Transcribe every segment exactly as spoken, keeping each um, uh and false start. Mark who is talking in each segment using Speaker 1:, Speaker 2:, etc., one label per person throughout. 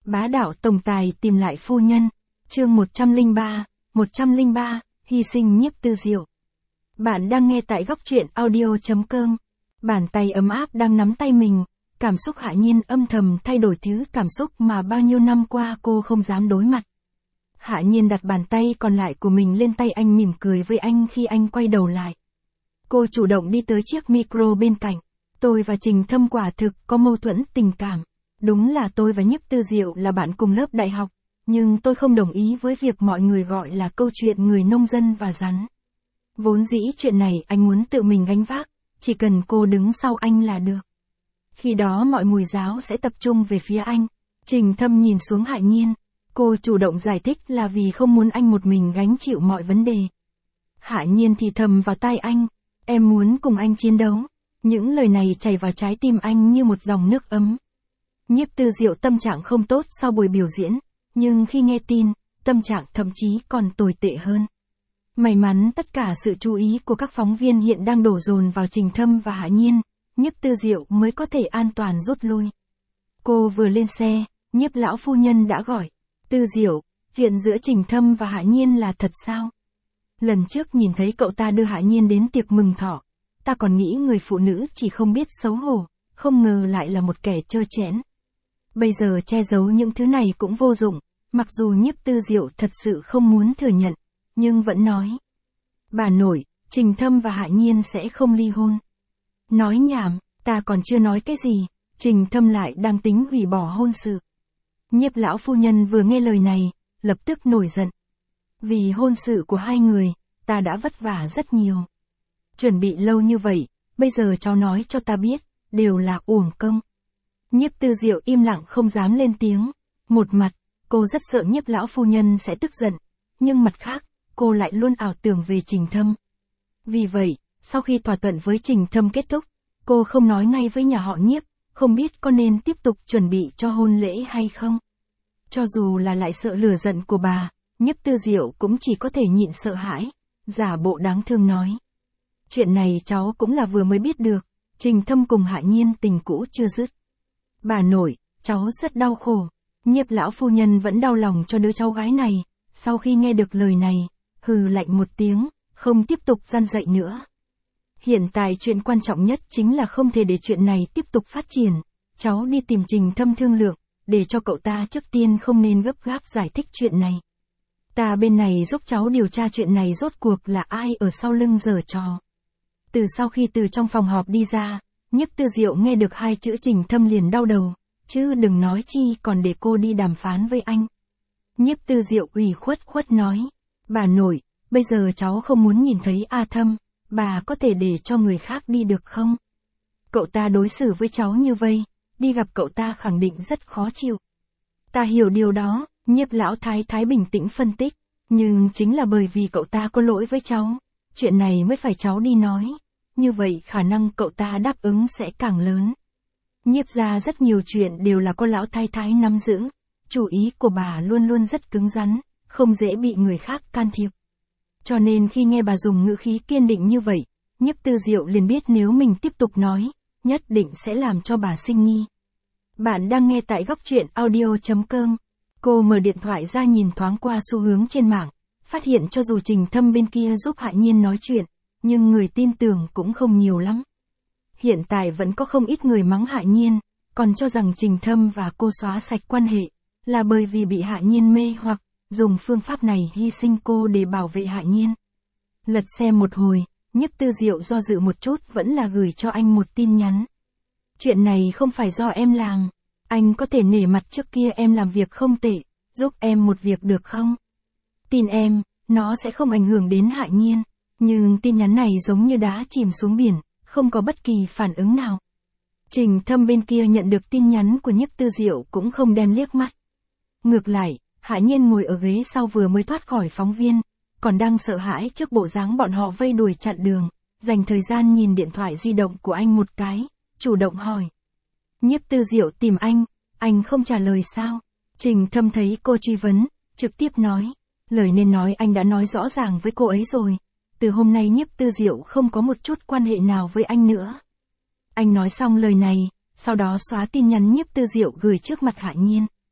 Speaker 1: Bá đạo tổng tài tìm lại phu nhân. Chương một trăm lẻ ba, một trăm lẻ ba, hy sinh Nhiếp Tư Diệu. Bạn đang nghe tại góc truyện audio chấm com. Bàn tay ấm áp đang nắm tay mình, cảm xúc Hạ Nhiên âm thầm thay đổi thứ cảm xúc mà bao nhiêu năm qua cô không dám đối mặt. Hạ Nhiên đặt bàn tay còn lại của mình lên tay anh, mỉm cười với anh khi anh quay đầu lại. Cô chủ động đi tới chiếc micro bên cạnh. Tôi và Trình Thâm quả thực có mâu thuẫn tình cảm. Đúng là tôi và Nhiếp Tư Diệu là bạn cùng lớp đại học, nhưng tôi không đồng ý với việc mọi người gọi là câu chuyện người nông dân và rắn. Vốn dĩ chuyện này anh muốn tự mình gánh vác, chỉ cần cô đứng sau anh là được. Khi đó mọi mùi giáo sẽ tập trung về phía anh. Trình Thâm nhìn xuống Hạ Nhiên. Cô chủ động giải thích là vì không muốn anh một mình gánh chịu mọi vấn đề. Hạ Nhiên thì thầm vào tai anh. Em muốn cùng anh chiến đấu. Những lời này chảy vào trái tim anh như một dòng nước ấm. Nhiếp Tư Diệu tâm trạng không tốt sau buổi biểu diễn, nhưng khi nghe tin, tâm trạng thậm chí còn tồi tệ hơn. May mắn tất cả sự chú ý của các phóng viên hiện đang đổ dồn vào Trình Thâm và Hạ Nhiên, Nhiếp Tư Diệu mới có thể an toàn rút lui. Cô vừa lên xe, Nhiếp lão phu nhân đã gọi. Tư Diệu, chuyện giữa Trình Thâm và Hạ Nhiên là thật sao? Lần trước nhìn thấy cậu ta đưa Hạ Nhiên đến tiệc mừng thọ, ta còn nghĩ người phụ nữ chỉ không biết xấu hổ, không ngờ lại là một kẻ trơ trẽn. Bây giờ che giấu những thứ này cũng vô dụng, mặc dù Nhiếp Tư Diệu thật sự không muốn thừa nhận, nhưng vẫn nói. Bà nội, Trình Thâm và Hạ Nhiên sẽ không ly hôn. Nói nhảm, ta còn chưa nói cái gì, Trình Thâm lại đang tính hủy bỏ hôn sự. Nhiếp lão phu nhân vừa nghe lời này, lập tức nổi giận. Vì hôn sự của hai người, ta đã vất vả rất nhiều. Chuẩn bị lâu như vậy, bây giờ cháu nói cho ta biết, đều là uổng công. Nhiếp Tư Diệu im lặng không dám lên tiếng. Một mặt, cô rất sợ Nhiếp lão phu nhân sẽ tức giận, nhưng mặt khác, cô lại luôn ảo tưởng về Trình Thâm. Vì vậy, sau khi thỏa thuận với Trình Thâm kết thúc, cô không nói ngay với nhà họ Nhiếp, không biết có nên tiếp tục chuẩn bị cho hôn lễ hay không. Cho dù là lại sợ lửa giận của bà, Nhiếp Tư Diệu cũng chỉ có thể nhịn sợ hãi, giả bộ đáng thương nói. Chuyện này cháu cũng là vừa mới biết được, Trình Thâm cùng Hạ Nhiên tình cũ chưa dứt. Bà nội, cháu rất đau khổ. Nhiếp lão phu nhân vẫn đau lòng cho đứa cháu gái này, sau khi nghe được lời này, hừ lạnh một tiếng, không tiếp tục răn dạy nữa. Hiện tại chuyện quan trọng nhất chính là không thể để chuyện này tiếp tục phát triển. Cháu đi tìm Trình Thâm thương lượng, để cho cậu ta trước tiên không nên gấp gáp giải thích chuyện này. Ta bên này giúp cháu điều tra chuyện này rốt cuộc là ai ở sau lưng giở trò. Từ sau khi từ trong phòng họp đi ra, Nhiếp Tư Diệu nghe được hai chữ Trình Thâm liền đau đầu, chứ đừng nói chi còn để cô đi đàm phán với anh. Nhiếp Tư Diệu ủy khuất khuất nói, bà nội, bây giờ cháu không muốn nhìn thấy A Thâm, bà có thể để cho người khác đi được không? Cậu ta đối xử với cháu như vậy, đi gặp cậu ta khẳng định rất khó chịu. Ta hiểu điều đó, Nhiếp lão thái thái bình tĩnh phân tích, nhưng chính là bởi vì cậu ta có lỗi với cháu, chuyện này mới phải cháu đi nói. Như vậy khả năng cậu ta đáp ứng sẽ càng lớn. Nhiếp ra rất nhiều chuyện đều là có lão thái thái nắm giữ. Chủ ý của bà luôn luôn rất cứng rắn, không dễ bị người khác can thiệp. Cho nên khi nghe bà dùng ngữ khí kiên định như vậy, Nhiếp Tư Diệu liền biết nếu mình tiếp tục nói, nhất định sẽ làm cho bà sinh nghi. Bạn đang nghe tại góc truyện audio chấm com. Cô mở điện thoại ra nhìn thoáng qua xu hướng trên mạng, phát hiện cho dù Trình Thâm bên kia giúp Hạ Nhiên nói chuyện, nhưng người tin tưởng cũng không nhiều lắm. Hiện tại vẫn có không ít người mắng Hạ Nhiên, còn cho rằng Trình Thâm và cô xóa sạch quan hệ, là bởi vì bị Hạ Nhiên mê hoặc, dùng phương pháp này hy sinh cô để bảo vệ Hạ Nhiên. Lật xem một hồi, Nhiếp Tư Diệu do dự một chút vẫn là gửi cho anh một tin nhắn. Chuyện này không phải do em làm, anh có thể nể mặt trước kia em làm việc không tệ, giúp em một việc được không? Tin em, nó sẽ không ảnh hưởng đến Hạ Nhiên. Nhưng tin nhắn này giống như đá chìm xuống biển, không có bất kỳ phản ứng nào. Trình Thâm bên kia nhận được tin nhắn của Nhiếp Tư Diệu cũng không đem liếc mắt. Ngược lại, Hạ Nhiên ngồi ở ghế sau vừa mới thoát khỏi phóng viên, còn đang sợ hãi trước bộ dáng bọn họ vây đuổi chặn đường, dành thời gian nhìn điện thoại di động của anh một cái, chủ động hỏi. Nhiếp Tư Diệu tìm anh, anh không trả lời sao? Trình Thâm thấy cô truy vấn, trực tiếp nói, lời nên nói anh đã nói rõ ràng với cô ấy rồi. Từ hôm nay Nhiếp Tư Diệu không có một chút quan hệ nào với anh nữa. Anh nói xong lời này, sau đó xóa tin nhắn Nhiếp Tư Diệu gửi trước mặt Hạ Nhiên.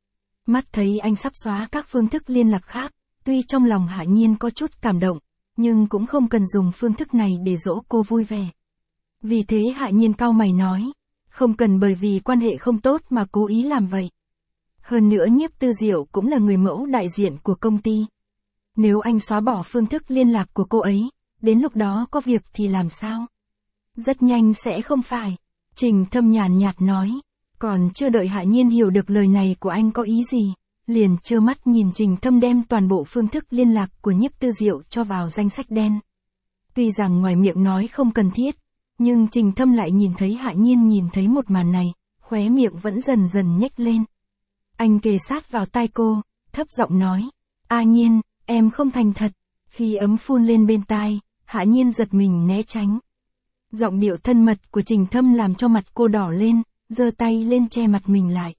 Speaker 1: Mắt thấy anh sắp xóa các phương thức liên lạc khác, tuy trong lòng Hạ Nhiên có chút cảm động, nhưng cũng không cần dùng phương thức này để dỗ cô vui vẻ. Vì thế Hạ Nhiên cau mày nói, không cần bởi vì quan hệ không tốt mà cố ý làm vậy. Hơn nữa Nhiếp Tư Diệu cũng là người mẫu đại diện của công ty. Nếu anh xóa bỏ phương thức liên lạc của cô ấy, đến lúc đó có việc thì làm sao? Rất nhanh sẽ không phải. Trình Thâm nhàn nhạt nói. Còn chưa đợi Hạ Nhiên hiểu được lời này của anh có ý gì, liền trơ mắt nhìn Trình Thâm đem toàn bộ phương thức liên lạc của Nhiếp Tư Diệu cho vào danh sách đen. Tuy rằng ngoài miệng nói không cần thiết, nhưng Trình Thâm lại nhìn thấy Hạ Nhiên nhìn thấy một màn này, khóe miệng vẫn dần dần nhếch lên. Anh kề sát vào tai cô, thấp giọng nói, A Nhiên, em không thành thật. Khi ấm phun lên bên tai, Hạ Nhiên giật mình né tránh. Giọng điệu thân mật của Trình Thâm làm cho mặt cô đỏ lên, giơ tay lên che mặt mình lại.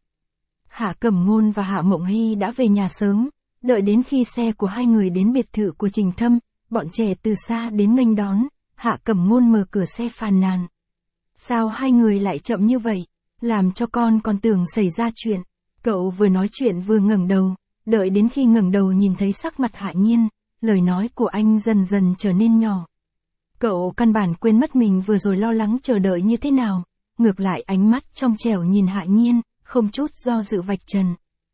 Speaker 1: Hạ Cẩm Ngôn và Hạ Mộng Hy đã về nhà sớm, đợi đến khi xe của hai người đến biệt thự của Trình Thâm, bọn trẻ từ xa đến nghênh đón, Hạ Cẩm Ngôn mở cửa xe phàn nàn. Sao hai người lại chậm như vậy, làm cho con còn tưởng xảy ra chuyện. Cậu vừa nói chuyện vừa ngẩng đầu, đợi đến khi ngẩng đầu nhìn thấy sắc mặt Hạ Nhiên, lời nói của anh dần dần trở nên nhỏ. Cậu căn bản quên mất mình vừa rồi lo lắng chờ đợi như thế nào, ngược lại ánh mắt trong trẻo nhìn Hạ Nhiên, không chút do dự vạch trần.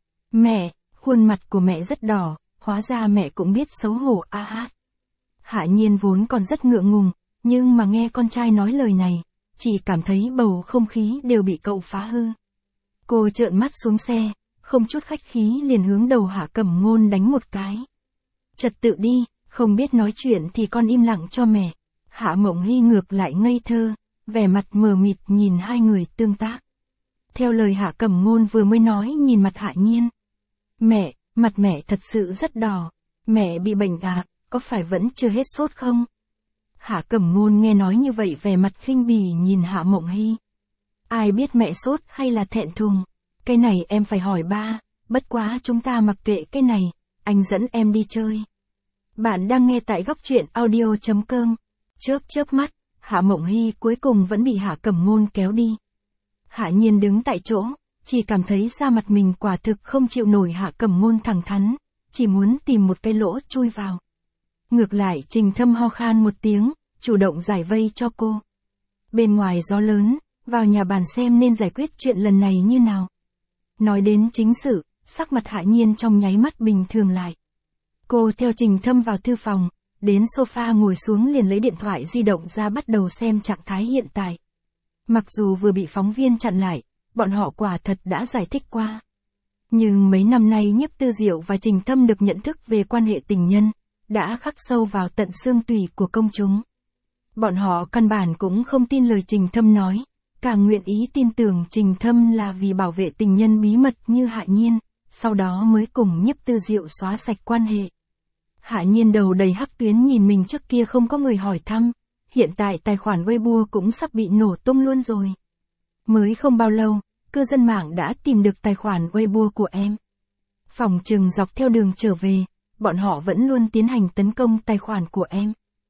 Speaker 1: Mẹ, khuôn mặt của mẹ rất đỏ, hóa ra mẹ cũng biết xấu hổ a hát. Hạ Nhiên vốn còn rất ngượng ngùng, nhưng mà nghe con trai nói lời này, chỉ cảm thấy bầu không khí đều bị cậu phá hư. Cô trợn mắt xuống xe, không chút khách khí liền hướng đầu Hạ Cẩm Ngôn đánh một cái. Trật tự đi, không biết nói chuyện thì con im lặng cho mẹ. Hạ Mộng Hy ngược lại ngây thơ, vẻ mặt mờ mịt nhìn hai người tương tác. Theo lời Hạ Cẩm Ngôn vừa mới nói nhìn mặt Hạ Nhiên. Mẹ, mặt mẹ thật sự rất đỏ. Mẹ bị bệnh à, có phải vẫn chưa hết sốt không? Hạ Cẩm Ngôn nghe nói như vậy vẻ mặt khinh bỉ nhìn Hạ Mộng Hy. Ai biết mẹ sốt hay là thẹn thùng? Cái này em phải hỏi ba, bất quá chúng ta mặc kệ cái này, anh dẫn em đi chơi. Bạn đang nghe tại góc truyện audio chấm com. Chớp chớp mắt, Hạ Mộng Hy cuối cùng vẫn bị Hạ Cẩm Ngôn kéo đi. Hạ Nhiên đứng tại chỗ, chỉ cảm thấy da mặt mình quả thực không chịu nổi Hạ Cẩm Ngôn thẳng thắn, chỉ muốn tìm một cái lỗ chui vào. Ngược lại Trình Thâm ho khan một tiếng, chủ động giải vây cho cô. Bên ngoài gió lớn, vào nhà bàn xem nên giải quyết chuyện lần này như nào. Nói đến chính sự, sắc mặt Hạ Nhiên trong nháy mắt bình thường lại. Cô theo Trình Thâm vào thư phòng, đến sofa ngồi xuống liền lấy điện thoại di động ra bắt đầu xem trạng thái hiện tại. Mặc dù vừa bị phóng viên chặn lại, bọn họ quả thật đã giải thích qua. Nhưng mấy năm nay Nhiếp Tư Diệu và Trình Thâm được nhận thức về quan hệ tình nhân, đã khắc sâu vào tận xương tủy của công chúng. Bọn họ căn bản cũng không tin lời Trình Thâm nói, càng nguyện ý tin tưởng Trình Thâm là vì bảo vệ tình nhân bí mật như Hạ Nhiên, sau đó mới cùng Nhiếp Tư Diệu xóa sạch quan hệ. Hạ Nhiên đầu đầy hắc tuyến nhìn mình trước kia không có người hỏi thăm, hiện tại tài khoản Weibo cũng sắp bị nổ tung luôn rồi. Mới không bao lâu, cư dân mạng đã tìm được tài khoản Weibo của em. Phỏng chừng dọc theo đường trở về, bọn họ vẫn luôn tiến hành tấn công tài khoản của em.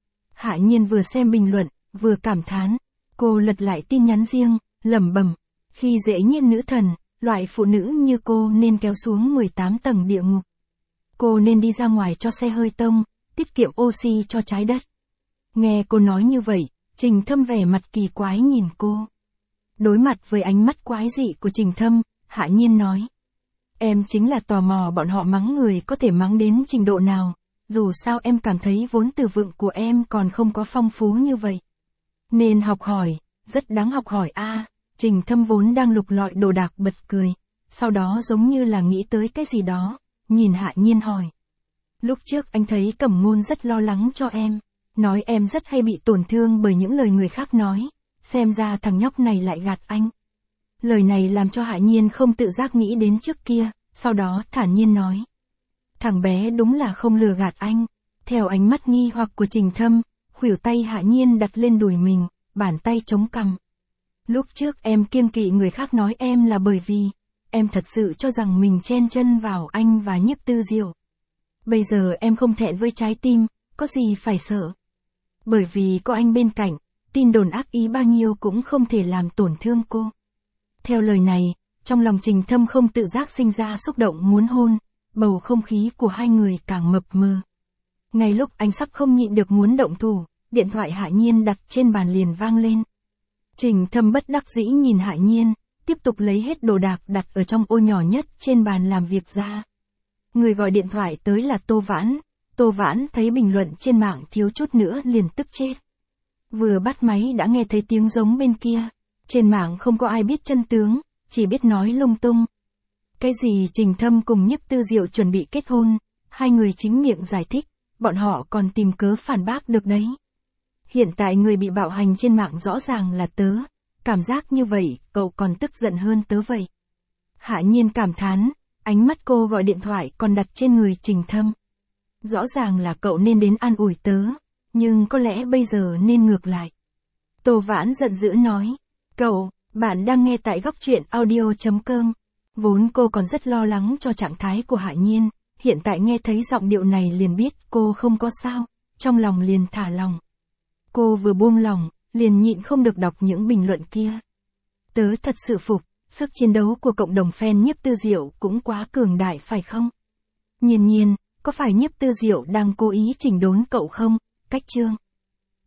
Speaker 1: Hạ Nhiên vừa xem bình luận, vừa cảm thán. Cô lật lại tin nhắn riêng, lẩm bẩm, khi dễ nhiên nữ thần, loại phụ nữ như cô nên kéo xuống mười tám tầng địa ngục. Cô nên đi ra ngoài cho xe hơi tông, tiết kiệm oxy cho trái đất. Nghe cô nói như vậy, Trình Thâm vẻ mặt kỳ quái nhìn cô. Đối mặt với ánh mắt quái dị của Trình Thâm, Hạ Nhiên nói. Em chính là tò mò bọn họ mắng người có thể mắng đến trình độ nào, dù sao em cảm thấy vốn từ vựng của em còn không có phong phú như vậy. Nên học hỏi, rất đáng học hỏi a. À, Trình Thâm vốn đang lục lọi đồ đạc bật cười, sau đó giống như là nghĩ tới cái gì đó, nhìn Hạ Nhiên hỏi. Lúc trước anh thấy Cẩm Ngôn rất lo lắng cho em, nói em rất hay bị tổn thương bởi những lời người khác nói, xem ra thằng nhóc này lại gạt anh. Lời này làm cho Hạ Nhiên không tự giác nghĩ đến trước kia, sau đó thản nhiên nói. Thằng bé đúng là không lừa gạt anh. Theo ánh mắt nghi hoặc của Trình Thâm, khuỷu tay Hạ Nhiên đặt lên đùi mình, bàn tay chống cằm. Lúc trước em kiêng kỵ người khác nói em là bởi vì, em thật sự cho rằng mình chen chân vào anh và Nhiếp Tư Diệu. Bây giờ em không thẹn với trái tim, có gì phải sợ. Bởi vì có anh bên cạnh, tin đồn ác ý bao nhiêu cũng không thể làm tổn thương cô. Theo lời này, Trong lòng Trình Thâm không tự giác sinh ra xúc động muốn hôn, bầu không khí của hai người càng mập mờ. Ngay lúc anh sắp không nhịn được muốn động thủ, điện thoại Hạ Nhiên đặt trên bàn liền vang lên. Trình Thâm bất đắc dĩ nhìn Hạ Nhiên, tiếp tục lấy hết đồ đạc đặt ở trong ô nhỏ nhất trên bàn làm việc ra. Người gọi điện thoại tới là Tô Vãn, Tô Vãn thấy bình luận trên mạng thiếu chút nữa liền tức chết. Vừa bắt máy đã nghe thấy tiếng giống bên kia, trên mạng không có ai biết chân tướng, chỉ biết nói lung tung. Cái gì Trình Thâm cùng Nhiếp Tư Diệu chuẩn bị kết hôn, hai người chính miệng giải thích, bọn họ còn tìm cớ phản bác được đấy. Hiện tại người bị bạo hành trên mạng rõ ràng là tớ, cảm giác như vậy, cậu còn tức giận hơn tớ vậy. Hạ Nhiên cảm thán, ánh mắt cô gọi điện thoại còn đặt trên người Trình Thâm. Rõ ràng là cậu nên đến an ủi tớ, nhưng có lẽ bây giờ nên ngược lại. Tô Vãn giận dữ nói, cậu, bạn đang nghe tại góc truyện audio chấm com. Vốn cô còn rất lo lắng cho trạng thái của Hạ Nhiên, hiện tại nghe thấy giọng điệu này liền biết cô không có sao, trong lòng liền thả lòng. Cô vừa buông lòng, liền nhịn không được đọc những bình luận kia. Tớ thật sự phục, sức chiến đấu của cộng đồng fan Nhiếp Tư Diệu cũng quá cường đại phải không? Nhiên Nhiên, có phải Nhiếp Tư Diệu đang cố ý chỉnh đốn cậu không? Cách chương.